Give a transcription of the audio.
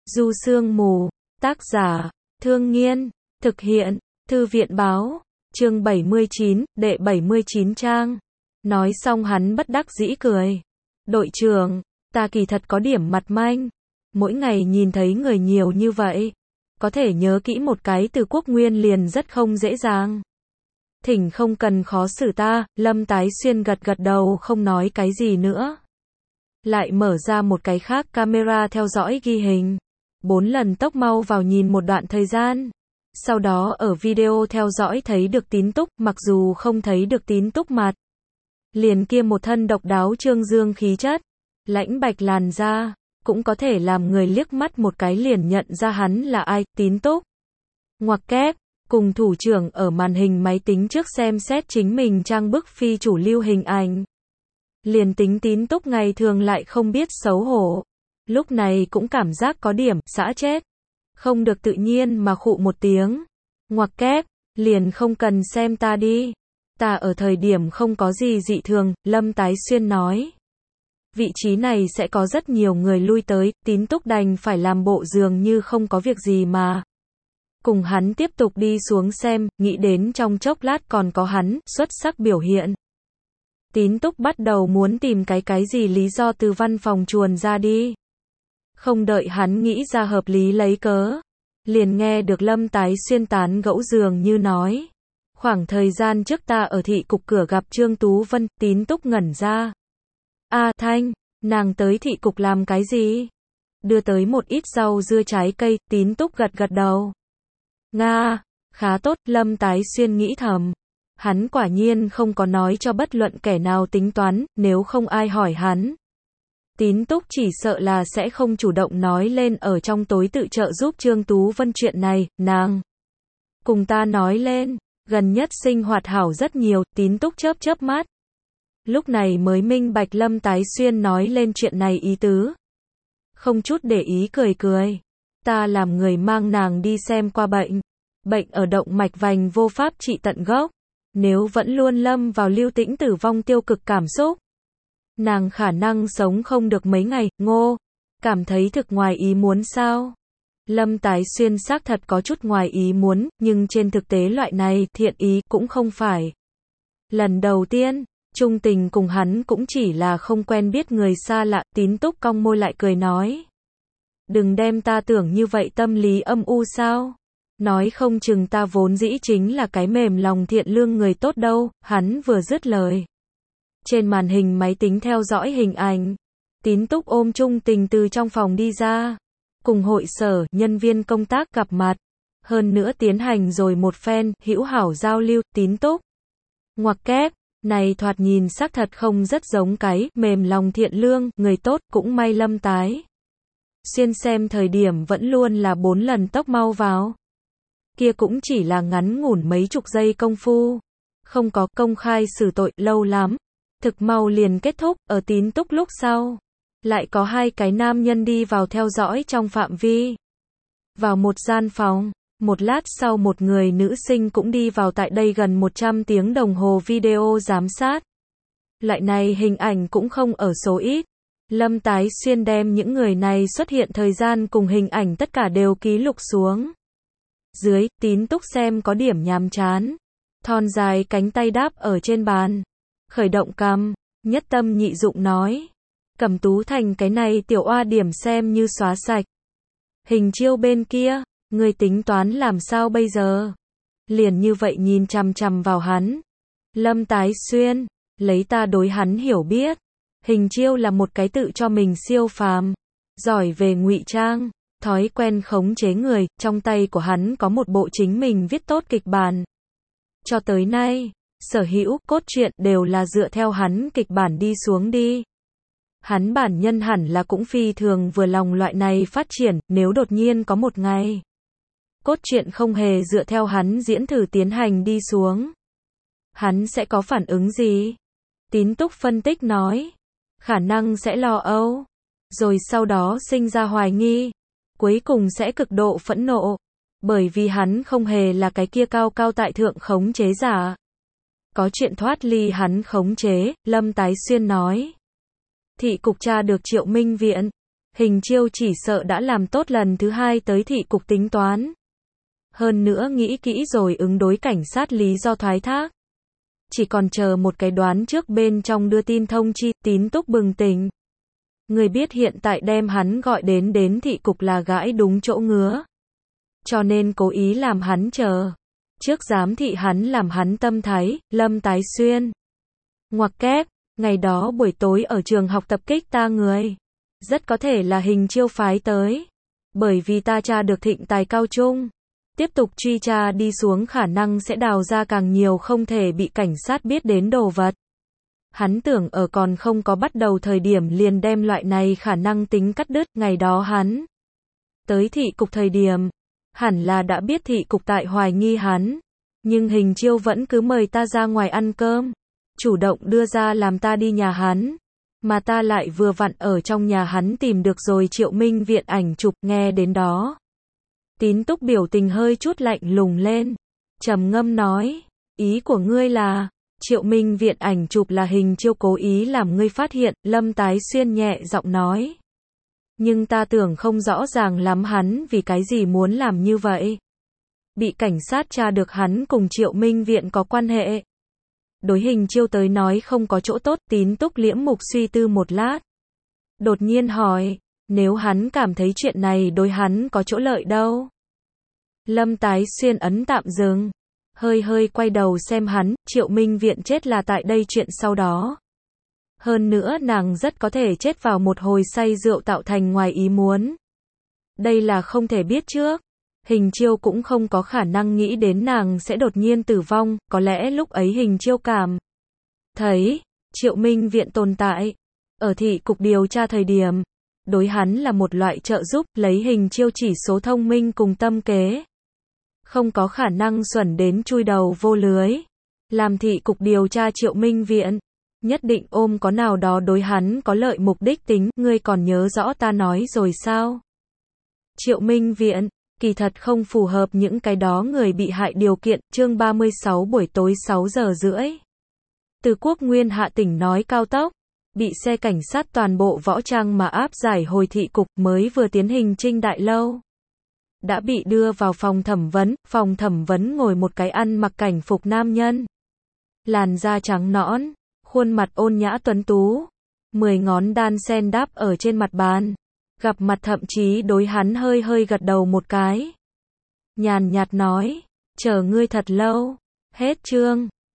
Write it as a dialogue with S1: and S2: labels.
S1: Du Sương Mù, tác giả, Thương Nghiên, thực hiện, Thư viện Báo, chương 79, đệ 79 trang. Nói xong hắn bất đắc dĩ cười. Đội trưởng, ta kỳ thật có điểm mặt manh. Mỗi ngày nhìn thấy người nhiều như vậy, có thể nhớ kỹ một cái từ Quốc Nguyên liền rất không dễ dàng. Thỉnh không cần khó xử ta, Lâm Tái Xuyên gật gật đầu không nói cái gì nữa. Lại mở ra một cái khác camera theo dõi ghi hình. 4 lần tốc mau vào nhìn một đoạn thời gian. Sau đó ở video theo dõi thấy được Tín Túc, mặc dù không thấy được Tín Túc mặt. Liền kia một thân độc đáo trương dương khí chất, lãnh bạch làn da, cũng có thể làm người liếc mắt một cái liền nhận ra hắn là ai, Tín Túc. Ngoặc kép, cùng thủ trưởng ở màn hình máy tính trước xem xét chính mình trang bức phi chủ lưu hình ảnh. Liền tính Tín Túc ngày thường lại không biết xấu hổ. Lúc này cũng cảm giác có điểm, xã chết. Không được tự nhiên mà khụ một tiếng. Ngoặc kép, liền không cần xem ta đi. Ta ở thời điểm không có gì dị thường, Lâm Tái Xuyên nói. Vị trí này sẽ có rất nhiều người lui tới, Tín Túc đành phải làm bộ dường như không có việc gì mà. Cùng hắn tiếp tục đi xuống xem, nghĩ đến trong chốc lát còn có hắn, xuất sắc biểu hiện. Tín Túc bắt đầu muốn tìm cái gì lý do từ văn phòng chuồn ra đi. Không đợi hắn nghĩ ra hợp lý lấy cớ. Liền nghe được Lâm Tái Xuyên tán gẫu dường như nói. Khoảng thời gian trước ta ở thị cục cửa gặp Trương Tú Vân, Tín Túc ngẩn ra. Thanh, nàng tới thị cục làm cái gì? Đưa tới một ít rau dưa trái cây, Tín Túc gật gật đầu. Nga, khá tốt, Lâm Tái Xuyên nghĩ thầm. Hắn quả nhiên không có nói cho bất luận kẻ nào tính toán, nếu không ai hỏi hắn. Tín Túc chỉ sợ là sẽ không chủ động nói lên ở trong tối tự trợ giúp Trương Tú Vân chuyện này, nàng. Cùng ta nói lên, gần nhất sinh hoạt hảo rất nhiều, Tín Túc chớp chớp mắt. Lúc này mới minh bạch Lâm Tái Xuyên nói lên chuyện này ý tứ. Không chút để ý cười cười. Ta làm người mang nàng đi xem qua bệnh. Bệnh ở động mạch vành vô pháp trị tận gốc. Nếu vẫn luôn lâm vào lưu tĩnh tử vong tiêu cực cảm xúc, nàng khả năng sống không được mấy ngày. Ngô, cảm thấy thực ngoài ý muốn sao? Lâm Tái Xuyên xác thật có chút ngoài ý muốn, nhưng trên thực tế loại này thiện ý cũng không phải lần đầu tiên. Trung tình cùng hắn cũng chỉ là không quen biết người xa lạ. Tín Túc cong môi lại cười nói. Đừng đem ta tưởng như vậy tâm lý âm u sao? Nói không chừng ta vốn dĩ chính là cái mềm lòng thiện lương người tốt đâu. Hắn vừa dứt lời. Trên màn hình máy tính theo dõi hình ảnh. Tín Túc ôm Trung tình từ trong phòng đi ra. Cùng hội sở, nhân viên công tác gặp mặt. Hơn nữa tiến hành rồi một phen, hữu hảo giao lưu. Tín Túc. Ngoặc kép. Này thoạt nhìn xác thật không rất giống cái mềm lòng thiện lương, người tốt, cũng may Lâm Tái Xuyên xem thời điểm vẫn luôn là 4 lần tốc mau vào. Kia cũng chỉ là ngắn ngủn mấy chục giây công phu. Không có công khai xử tội lâu lắm. Thực mau liền kết thúc, ở Tín Túc lúc sau. Lại có 2 cái nam nhân đi vào theo dõi trong phạm vi. Vào một gian phòng. Một lát sau một người nữ sinh cũng đi vào tại đây gần 100 tiếng đồng hồ video giám sát. Loại này hình ảnh cũng không ở số ít. Lâm Tái Xuyên đem những người này xuất hiện thời gian cùng hình ảnh tất cả đều ký lục xuống. Dưới, Tín Túc xem có điểm nhàm chán. Thon dài cánh tay đáp ở trên bàn. Khởi động cằm, nhất tâm nhị dụng nói. Cẩm Tú Thành cái này tiểu oa điểm xem như xóa sạch. Hình chiêu bên kia. Người tính toán làm sao bây giờ? Liền như vậy nhìn chằm chằm vào hắn. Lâm Tái Xuyên, lấy ta đối hắn hiểu biết. Hình chiêu là một cái tự cho mình siêu phàm. Giỏi về ngụy trang, thói quen khống chế người, trong tay của hắn có một bộ chính mình viết tốt kịch bản. Cho tới nay, sở hữu cốt truyện đều là dựa theo hắn kịch bản đi xuống đi. Hắn bản nhân hẳn là cũng phi thường vừa lòng loại này phát triển, nếu đột nhiên có một ngày. Cốt truyện không hề dựa theo hắn diễn thử tiến hành đi xuống. Hắn sẽ có phản ứng gì? Tín Túc phân tích nói. Khả năng sẽ lo âu. Rồi sau đó sinh ra hoài nghi. Cuối cùng sẽ cực độ phẫn nộ. Bởi vì hắn không hề là cái kia cao cao tại thượng khống chế giả. Có chuyện thoát ly hắn khống chế, Lâm Tái Xuyên nói. Thị cục tra được Triệu Minh Viện. Hình Chiêu chỉ sợ đã làm tốt lần thứ hai tới thị cục tính toán. Hơn nữa nghĩ kỹ rồi ứng đối cảnh sát lý do thoái thác. Chỉ còn chờ một cái đoán trước bên trong đưa tin thông chi, Tín Túc bừng tỉnh. Người biết hiện tại đem hắn gọi đến thị cục là gãi đúng chỗ ngứa. Cho nên cố ý làm hắn chờ. Trước giám thị hắn làm hắn tâm thái, Lâm Tái Xuyên. Ngoặc kép, ngày đó buổi tối ở trường học tập kích ta người. Rất có thể là Hình Chiêu phái tới. Bởi vì ta tra được Thịnh tài cao trung. Tiếp tục truy tra đi xuống khả năng sẽ đào ra càng nhiều không thể bị cảnh sát biết đến đồ vật. Hắn tưởng ở còn không có bắt đầu thời điểm liền đem loại này khả năng tính cắt đứt, ngày đó hắn tới thị cục thời điểm, hẳn là đã biết thị cục tại hoài nghi hắn, nhưng Hình Chiêu vẫn cứ mời ta ra ngoài ăn cơm, chủ động đưa ra làm ta đi nhà hắn, mà ta lại vừa vặn ở trong nhà hắn tìm được rồi Triệu Minh Viện ảnh chụp, nghe đến đó. Tín Túc biểu tình hơi chút lạnh lùng lên, trầm ngâm nói, ý của ngươi là, Triệu Minh Viện ảnh chụp là Hình Chiêu cố ý làm ngươi phát hiện, Lâm Tái Xuyên nhẹ giọng nói. Nhưng ta tưởng không rõ ràng lắm hắn vì cái gì muốn làm như vậy. Bị cảnh sát tra được hắn cùng Triệu Minh Viện có quan hệ. Đối Hình Chiêu tới nói không có chỗ tốt, Tín Túc liễm mục suy tư một lát. Đột nhiên hỏi, nếu hắn cảm thấy chuyện này đối hắn có chỗ lợi đâu? Lâm Tái Xuyên ấn tạm dừng. Hơi quay đầu xem hắn, Triệu Minh Viện chết là tại đây chuyện sau đó. Hơn nữa nàng rất có thể chết vào một hồi say rượu tạo thành ngoài ý muốn. Đây là không thể biết trước. Hình Chiêu cũng không có khả năng nghĩ đến nàng sẽ đột nhiên tử vong, có lẽ lúc ấy Hình Chiêu cảm thấy Triệu Minh Viện tồn tại ở thị cục điều tra thời điểm, đối hắn là một loại trợ giúp, lấy Hình Chiêu chỉ số thông minh cùng tâm kế. Không có khả năng xuẩn đến chui đầu vô lưới. Làm thị cục điều tra Triệu Minh Viện, nhất định ôm có nào đó đối hắn có lợi mục đích tính, ngươi còn nhớ rõ ta nói rồi sao? Triệu Minh Viện, kỳ thật không phù hợp những cái đó người bị hại điều kiện, chương 36 buổi tối 6 giờ rưỡi. Từ Quốc Nguyên hạ tỉnh nói cao tốc, bị xe cảnh sát toàn bộ võ trang mà áp giải hồi thị cục mới vừa tiến hình trinh đại lâu. Đã bị đưa vào phòng thẩm vấn ngồi một cái ăn mặc cảnh phục nam nhân. Làn da trắng nõn, khuôn mặt ôn nhã tuấn tú, 10 ngón đan sen đáp ở trên mặt bàn. Gặp mặt thậm chí đối hắn hơi gật đầu một cái. Nhàn nhạt nói, chờ ngươi thật lâu. Hết chương.